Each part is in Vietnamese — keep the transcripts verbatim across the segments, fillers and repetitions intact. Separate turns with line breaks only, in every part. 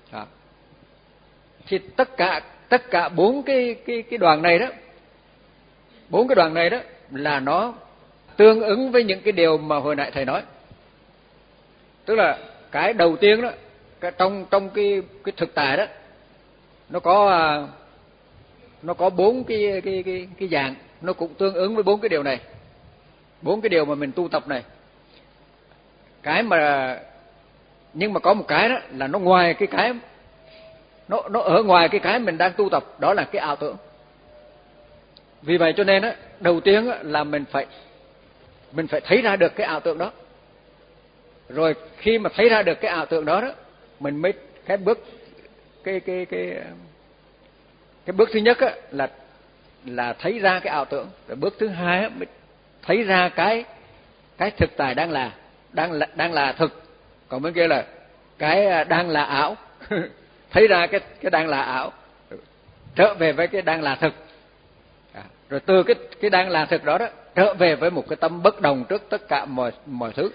Đó. Thì tất cả tất cả bốn cái cái cái đoàn này đó, bốn cái đoàn này đó là nó tương ứng với những cái điều mà hồi nãy thầy nói. Tức là cái đầu tiên đó, cái trong trong cái cái thực tại đó, nó có nó có bốn cái cái cái cái dạng, nó cũng tương ứng với bốn cái điều này, bốn cái điều mà mình tu tập này. Cái mà nhưng mà có một cái đó là nó ngoài cái cái nó nó ở ngoài cái cái mình đang tu tập, đó là cái ảo tưởng. Vì vậy cho nên á, đầu tiên á, là mình phải mình phải thấy ra được cái ảo tưởng đó. Rồi khi mà thấy ra được cái ảo tưởng đó đó, mình mới cái bước cái cái cái cái bước thứ nhất á, là là thấy ra cái ảo tưởng. Rồi bước thứ hai á, mới thấy ra cái cái thực tại đang là đang là đang là thực. Còn bên kia là cái đang là ảo. Thấy ra cái cái đang là ảo, trở về với cái đang là thực. À, rồi từ cái cái đang là thực đó đó trở về với một cái tâm bất đồng trước tất cả mọi mọi thứ.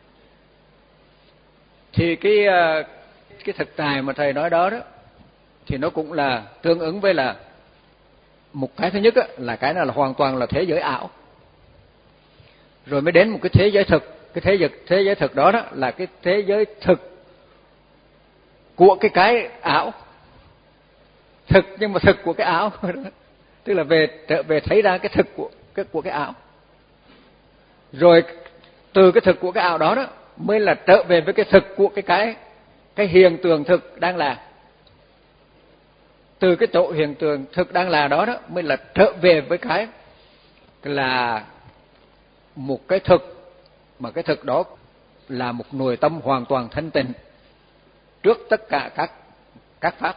Thì cái cái thực tại mà thầy nói đó đó thì nó cũng là tương ứng với là một cái thứ nhất á, là cái nào là hoàn toàn là thế giới ảo. Rồi mới đến một cái thế giới thực. Cái thế giới thế giới thực đó đó là cái thế giới thực của cái cái ảo. Thực nhưng mà thực của cái ảo. Tức là về trở về thấy ra cái thực của cái của cái ảo. Rồi từ cái thực của cái ảo đó đó mới là trở về với cái thực của cái cái cái hiện tượng thực đang là. Từ cái chỗ hiện tượng thực đang là đó đó mới là trở về với cái là một cái thực, mà cái thực đó là một nội tâm hoàn toàn thanh tịnh trước tất cả các các pháp.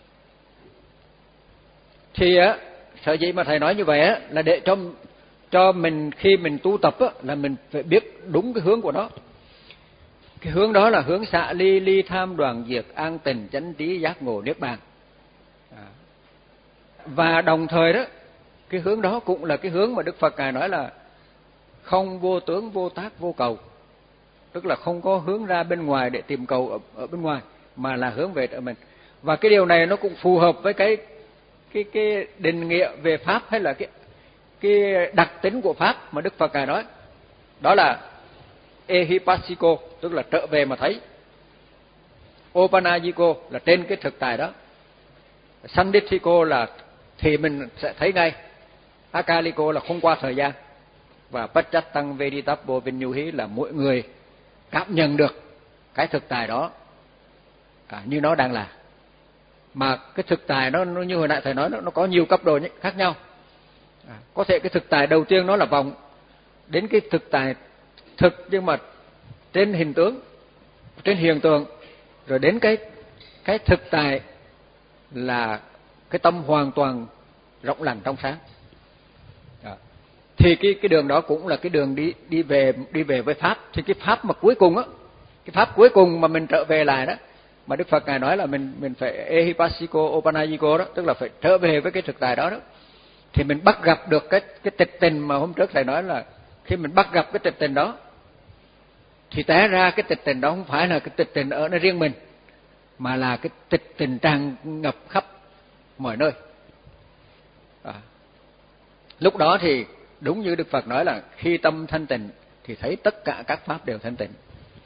Thì á, sở dĩ mà thầy nói như vậy á là để cho cho mình khi mình tu tập á là mình phải biết đúng cái hướng của nó. Cái hướng đó là hướng xạ ly, ly tham đoạn diệt, an tịnh chánh trí giác ngộ niết bàn. À. Và đồng thời đó, cái hướng đó cũng là cái hướng mà Đức Phật Ngài nói là không vô tướng, vô tác, vô cầu. Tức là không có hướng ra bên ngoài để tìm cầu ở, ở bên ngoài, mà là hướng về ở mình. Và cái điều này nó cũng phù hợp với cái cái cái định nghĩa về pháp, hay là cái cái đặc tính của pháp mà Đức Phật Ngài nói. Đó là ehipassiko, tức là trở về mà thấy. Opanajiko là trên cái thực tại đó. Sandithiko là thì mình sẽ thấy ngay. Akaliko là không qua thời gian. Và Pacchattam Veditappo Vinyuhi là mỗi người cảm nhận được cái thực tại đó à, như nó đang là. Mà cái thực tại nó, nó như hồi nãy thầy nói, nó, nó có nhiều cấp độ khác nhau. À, có thể cái thực tại đầu tiên nó là vọng, đến cái thực tại thực nhưng mà trên hình tướng, trên hiện tượng, rồi đến cái cái thực tại là cái tâm hoàn toàn rộng lặng trong sáng. À, thì cái cái đường đó cũng là cái đường đi đi về đi về với pháp. Thì cái pháp mà cuối cùng á, cái pháp cuối cùng mà mình trở về lại đó, mà Đức Phật Ngài nói là mình mình phải ehipassiko opanajiko đó, tức là phải trở về với cái thực tại đó đó. Thì mình bắt gặp được cái cái tịch tình mà hôm trước thầy nói là khi mình bắt gặp cái tịch tình đó thì té ra cái tịch tình đó không phải là cái tịch tình ở nơi riêng mình, mà là cái tịch tình tràn ngập khắp mọi nơi. À, lúc đó thì đúng như Đức Phật nói là khi tâm thanh tịnh thì thấy tất cả các pháp đều thanh tịnh.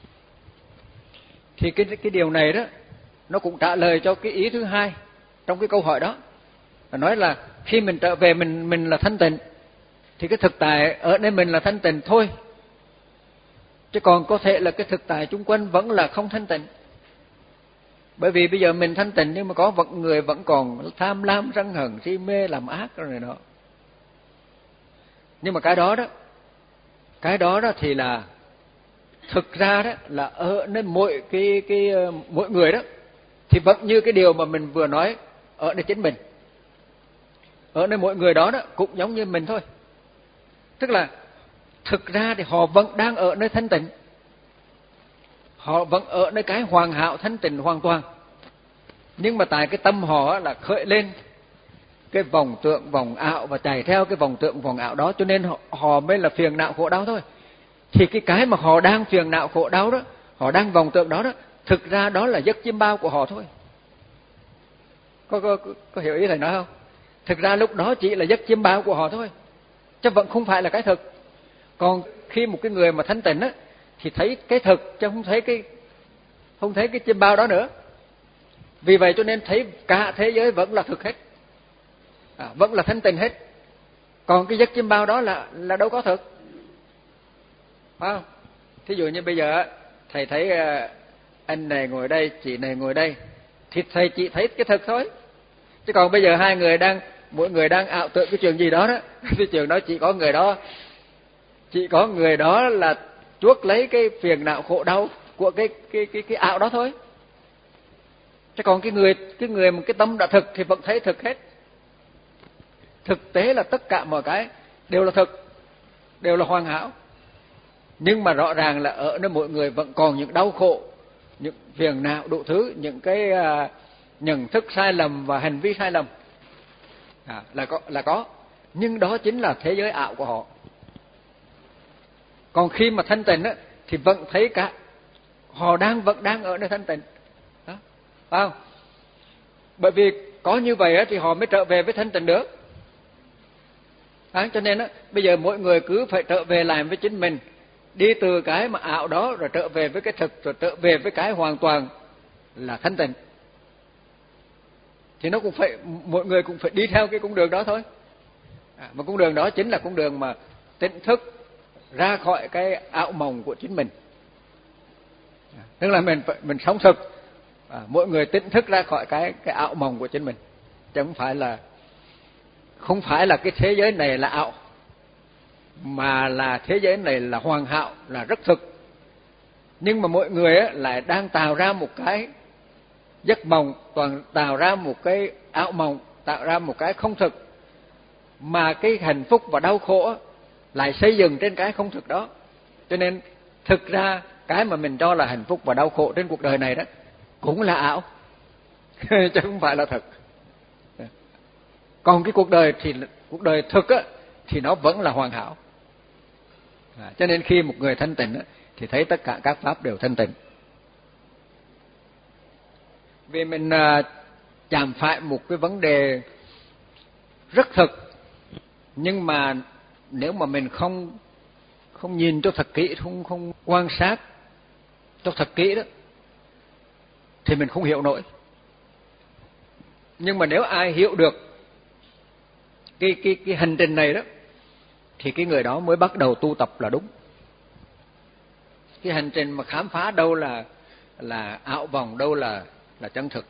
Thì cái cái điều này đó nó cũng trả lời cho cái ý thứ hai trong cái câu hỏi đó. Nói là khi mình trở về mình mình là thanh tịnh thì cái thực tại ở nơi mình là thanh tịnh thôi. Chứ còn có thể là cái thực tại chung quanh vẫn là không thanh tịnh. Bởi vì bây giờ mình thanh tịnh nhưng mà có vẫn người vẫn còn tham lam, sân hận, si mê, làm ác rồi này đó. Nhưng mà cái đó đó, cái đó đó thì là thực ra đó là ở nơi mỗi cái cái mỗi người đó thì vẫn như cái điều mà mình vừa nói ở nơi chính mình. Ở nơi mỗi người đó đó cũng giống như mình thôi. Tức là thực ra thì họ vẫn đang ở nơi thanh tịnh. Họ vẫn ở nơi cái hoàn hảo thanh tịnh hoàn toàn. Nhưng mà tại cái tâm họ là khởi lên cái vòng tượng vòng ảo và chạy theo cái vòng tượng vòng ảo đó, cho nên họ, họ mới là phiền não khổ đau thôi. Thì cái cái mà họ đang phiền não khổ đau đó, họ đang vòng tượng đó đó, thực ra đó là giấc chiêm bao của họ thôi. Có, có, có, có hiểu ý thầy nói không? Thực ra lúc đó chỉ là giấc chiêm bao của họ thôi, chứ vẫn không phải là cái thực. Còn khi một cái người mà thanh tịnh á, thì thấy cái thực chứ không thấy cái không thấy cái chiêm bao đó nữa. Vì vậy cho nên thấy cả thế giới vẫn là thực hết, à, vẫn là thanh tịnh hết. Còn cái giấc chiêm bao đó là là đâu có thực, phải không? Thí dụ như bây giờ thầy thấy anh này ngồi đây, chị này ngồi đây, thì thầy chỉ thấy cái thực thôi. Chứ còn bây giờ hai người đang mỗi người đang ảo tưởng cái chuyện gì đó đó, cái chuyện đó chỉ có người đó chỉ có người đó là chuốc lấy cái phiền não khổ đau của cái cái cái cái ảo đó thôi. Chứ còn cái người cái người mà cái tâm đã thực thì vẫn thấy thực hết. Thực tế là tất cả mọi cái đều là thực, đều là hoàn hảo. Nhưng mà rõ ràng là ở nơi mỗi người vẫn còn những đau khổ, những phiền não đủ thứ, những cái uh, nhận thức sai lầm và hành vi sai lầm, à, là có là có. Nhưng đó chính là thế giới ảo của họ. Còn khi mà thanh tịnh á, thì vẫn thấy cả họ đang vẫn đang ở nơi thanh tịnh, đó, phải không? Bởi vì có như vậy á, thì họ mới trở về với thanh tịnh được. À, cho nên á, bây giờ mỗi người cứ phải trở về lại với chính mình, đi từ cái mà ảo đó rồi trở về với cái thực, rồi trở về với cái hoàn toàn là thanh tịnh. Thì nó cũng phải, mỗi người cũng phải đi theo cái cung đường đó thôi. À, mà cung đường đó chính là cung đường mà tỉnh thức ra khỏi cái ảo mộng của chính mình. À, tức là mình mình sống thực, à, mỗi người tỉnh thức ra khỏi cái cái ảo mộng của chính mình, chứ không phải là không phải là cái thế giới này là ảo, mà là thế giới này là hoàn hảo, là rất thực. Nhưng mà mỗi người á, lại đang tạo ra một cái giấc mộng, toàn tạo ra một cái ảo mộng, tạo ra một cái không thực, mà cái hạnh phúc và đau khổ á, lại xây dựng trên cái không thực đó. Cho nên thực ra cái mà mình cho là hạnh phúc và đau khổ trên cuộc đời này đó cũng là ảo chứ không phải là thực. Còn cái cuộc đời thì cuộc đời thực á, thì nó vẫn là hoàn hảo. À, cho nên khi một người thanh tịnh á, thì thấy tất cả các pháp đều thanh tịnh. Vì mình à, chạm phải một cái vấn đề rất thực, nhưng mà nếu mà mình không không nhìn cho thật kỹ, không không quan sát cho thật kỹ đó, thì mình không hiểu nổi. Nhưng mà nếu ai hiểu được cái cái cái hành trình này đó, thì cái người đó mới bắt đầu tu tập là đúng. Cái hành trình mà khám phá đâu là là ảo vọng, đâu là là chân thực,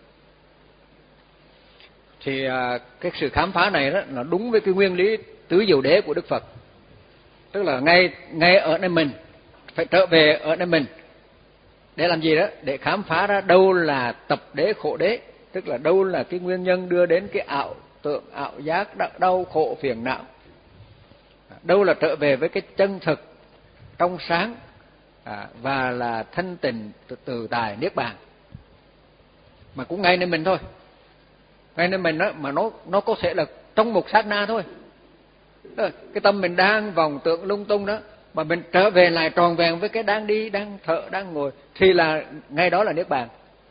thì à, cái sự khám phá này đó nó đúng với cái nguyên lý tứ diệu đế của Đức Phật. Tức là ngay ngay ở nơi mình, phải trở về ở nơi mình để làm gì đó? Để khám phá ra đâu là tập đế khổ đế, tức là đâu là cái nguyên nhân đưa đến cái ảo tượng, ảo giác, đau khổ, phiền não. Đâu là trở về với cái chân thực, trong sáng, à, và là thanh tịnh, từ, từ tài, niết bàn. Mà cũng ngay nơi mình thôi. Ngay nơi mình đó, mà nó nó có thể là trong một sát na thôi. Cái tâm mình đang vòng tượng lung tung đó, mà mình trở về lại tròn vẹn với cái đang đi, đang thở, đang ngồi, thì là ngay đó là niết bàn.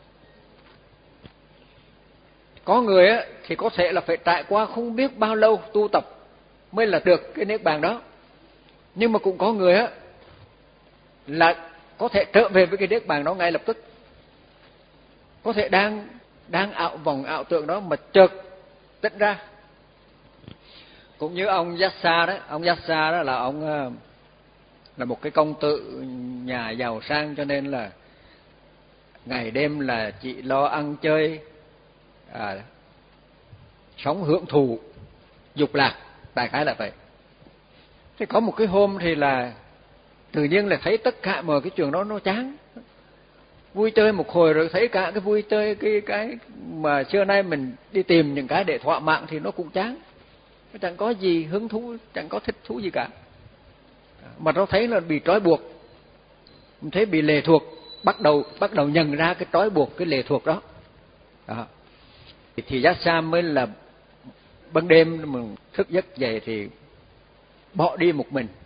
Có người á, thì có thể là phải trải qua không biết bao lâu tu tập mới là được cái niết bàn đó. Nhưng mà cũng có người á, là có thể trở về với cái niết bàn đó ngay lập tức. Có thể đang đang ảo vòng ảo tượng đó mà chợt tỉnh ra. Cũng như ông Yassa đó, ông Yassa đó là ông là một cái công tử nhà giàu sang, cho nên là ngày đêm là chỉ lo ăn chơi, à, sống hưởng thụ, dục lạc, đại khái là vậy. Thế có một cái hôm thì là tự nhiên là thấy tất cả mọi cái chuyện đó nó chán. Vui chơi một hồi rồi thấy cả cái vui chơi, cái cái mà xưa nay mình đi tìm những cái để thỏa mãn thì nó cũng chán. Nó chẳng có gì hứng thú, chẳng có thích thú gì cả. Mà nó thấy là bị trói buộc, mình thấy bị lệ thuộc, bắt đầu bắt đầu nhận ra cái trói buộc, cái lệ thuộc đó. Đó. Thì Yassa mới là ban đêm mình thức giấc dậy thì bỏ đi một mình.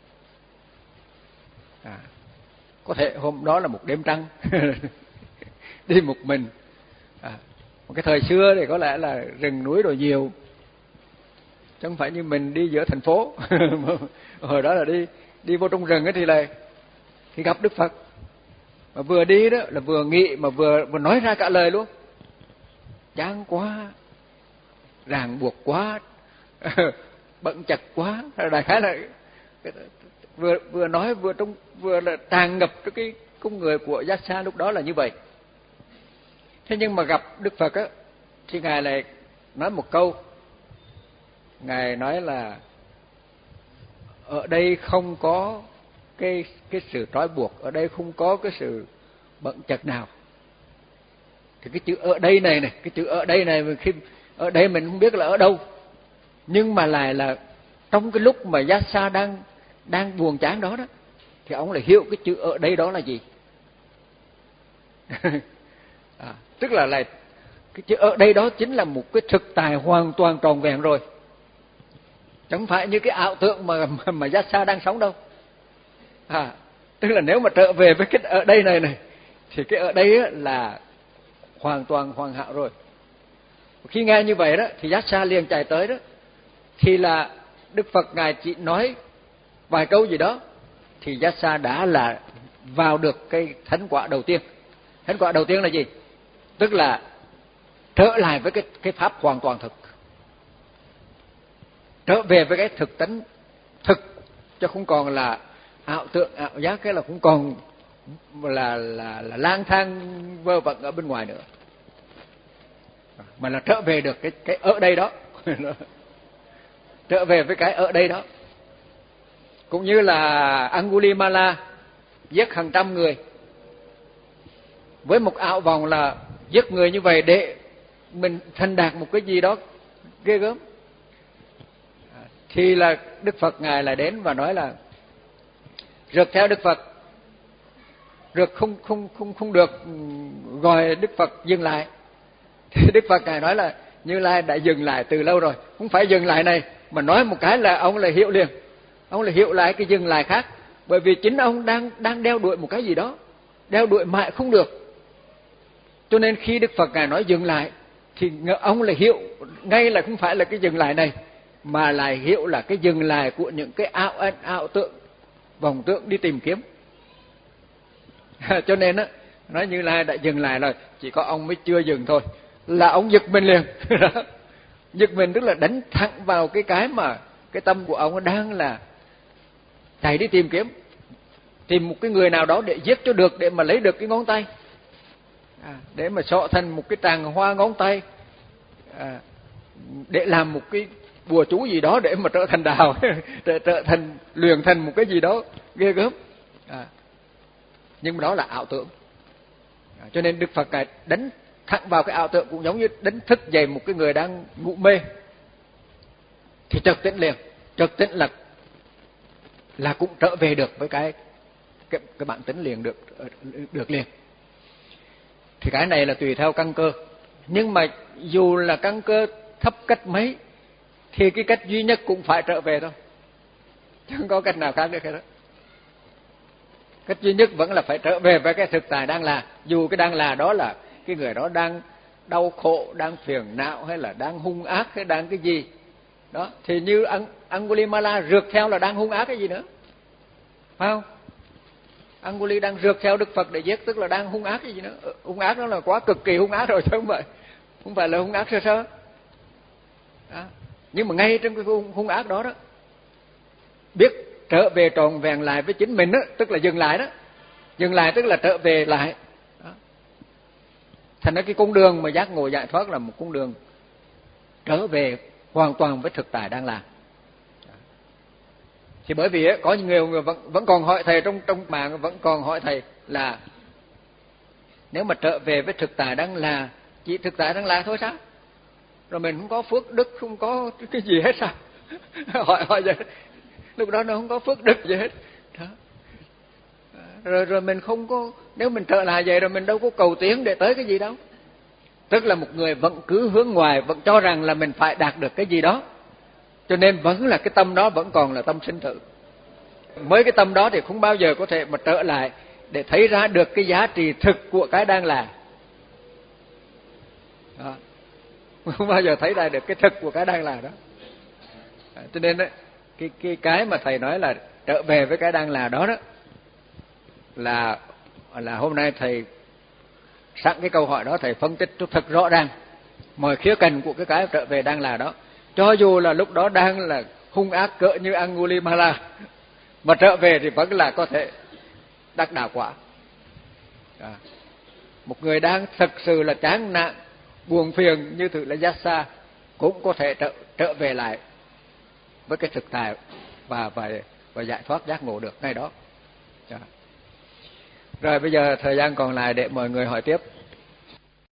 À, có thể hôm đó là một đêm trăng đi một mình, à, Cái thời xưa thì có lẽ là rừng núi rồi nhiều, chứ không phải như mình đi giữa thành phố. Hồi đó là đi đi vô trong rừng ấy thì là thì gặp Đức Phật, mà vừa đi đó là vừa nghĩ mà vừa vừa nói ra cả lời luôn. Chán quá, ràng buộc quá, bận chặt quá, đại khái là vừa vừa nói vừa trong vừa là tràn ngập cái cái cung người của Giác Xa lúc đó là như vậy. Thế nhưng mà gặp Đức Phật á thì ngài lại nói một câu, ngài nói là ở đây không có cái cái sự trói buộc, ở đây không có cái sự bận chặt nào. Thì cái chữ ở đây này này, cái chữ ở đây này khi ở đây mình không biết là ở đâu, nhưng mà lại là trong cái lúc mà Giác Xa đang đang buồn chán đó đó, thì ông lại hiểu cái chữ ở đây đó là gì. À, tức là lại cái chữ ở đây đó chính là một cái thực tại hoàn toàn tròn vẹn rồi, chẳng phải như cái ảo tưởng mà mà, mà Giác Xa đang sống đâu. À, tức là nếu mà trở về với cái ở đây này này thì cái ở đây là hoàn toàn hoàn hảo rồi. Khi nghe như vậy đó thì Giác Xa liền chạy tới đó, thì là Đức Phật ngài chỉ nói vài câu gì đó thì Giác Xa đã là vào được cái thánh quả đầu tiên. Thánh quả đầu tiên là gì? Tức là trở lại với cái cái pháp hoàn toàn thực, trở về với cái thực tánh thực, chứ không còn là ảo tượng ảo giác, cái là cũng còn là là là lang thang vơ vẩn ở bên ngoài nữa, mà là trở về được cái cái ở đây đó. Trở về với cái ở đây đó. Cũng như là Angulimala giết hàng trăm người với một ảo vọng là giết người như vậy để mình thành đạt một cái gì đó ghê gớm. Thì là Đức Phật ngài lại đến và nói là rượt theo Đức Phật, rượt không không không không được gọi Đức Phật dừng lại. Thì Đức Phật ngài nói là Như Lai đã dừng lại từ lâu rồi, không phải dừng lại này mà nói một cái là ông lại hiểu liền, ông lại hiểu lại cái dừng lại khác, bởi vì chính ông đang đang đeo đuổi một cái gì đó, đeo đuổi mãi không được. Cho nên khi Đức Phật ngài nói dừng lại thì ông lại hiểu ngay là không phải là cái dừng lại này, mà lại hiểu là cái dừng lại của những cái ảo ẩn ảo tượng vọng tưởng đi tìm kiếm. Cho nên á, nói Như Lai đã dừng lại rồi, chỉ có ông mới chưa dừng thôi, là ông giật mình liền. Giật mình tức là đánh thẳng vào cái cái mà cái tâm của ông đang là chạy đi tìm kiếm, tìm một cái người nào đó để giết cho được, để mà lấy được cái ngón tay, à, để mà xọ thành một cái tràng hoa ngón tay, à, để làm một cái bùa chú gì đó để mà trở thành đạo, trở, trở thành luyện thành một cái gì đó ghê gớm. À, nhưng mà đó là ảo tưởng. À, cho nên Đức Phật ngài đánh thẳng vào cái ảo tưởng, cũng giống như đánh thức dậy một cái người đang ngủ mê thì chợt tỉnh liền. Chợt tỉnh là là cũng trở về được với cái cái, cái bản tính liền được được liền. Thì cái này là tùy theo căn cơ, nhưng mà dù là căn cơ thấp cách mấy thì cái cách duy nhất cũng phải trở về thôi, chứ không có cách nào khác được cái đó. Cách duy nhất vẫn là phải trở về với cái thực tại đang là, dù cái đang là đó là cái người đó đang đau khổ, đang phiền não, hay là đang hung ác, hay đang cái gì đó, thì như Angulimala rượt theo là đang hung ác cái gì nữa, phải không? Anguli đang rượt theo Đức Phật để giết, tức là đang hung ác cái gì nữa. Hung ác đó là quá cực kỳ hung ác rồi, chứ không phải không phải là hung ác sơ sơ đó. Nhưng mà ngay trong cái hung, hung ác đó đó, biết trở về trọn vẹn lại với chính mình đó, tức là dừng lại đó. Dừng lại tức là trở về lại đó. Thành ra cái con đường mà giác ngộ giải thoát là một con đường trở về hoàn toàn với thực tại đang làm. Thì bởi vì có nhiều người vẫn vẫn còn hỏi thầy, trong trong mạng vẫn còn hỏi thầy là nếu mà trở về với thực tại đang là chỉ thực tại đang là thôi sao? Rồi mình không có phước đức, không có cái gì hết sao? hỏi hỏi vậy. Lúc đó nó không có phước đức gì hết. Đó. Rồi rồi mình không có, nếu mình trở lại vậy rồi mình đâu có cầu tiến để tới cái gì đâu. Tức là một người vẫn cứ hướng ngoài, vẫn cho rằng là mình phải đạt được cái gì đó. Cho nên vẫn là cái tâm đó vẫn còn là tâm sinh tử. Mới cái tâm đó thì không bao giờ có thể mà trở lại để thấy ra được cái giá trị thực của cái đang là. Đó. Không bao giờ thấy ra được cái thực của cái đang là đó. À, cho nên đấy, cái cái cái mà thầy nói là trở về với cái đang là đó đó là là hôm nay thầy sẵn cái câu hỏi đó thầy phân tích cho thật rõ ràng mọi khía cạnh của cái cái trở về đang là đó. Cho dù là lúc đó đang là hung ác cỡ như Angulimala mà trở về thì vẫn là có thể đắc đạo quả. À, một người đang thực sự là chán nản buồn phiền như thử là Yassa cũng có thể trở, trở về lại với cái thực tại và và và giải thoát giác ngộ được ngay đó. À. Rồi bây giờ thời gian còn lại để mọi người hỏi tiếp.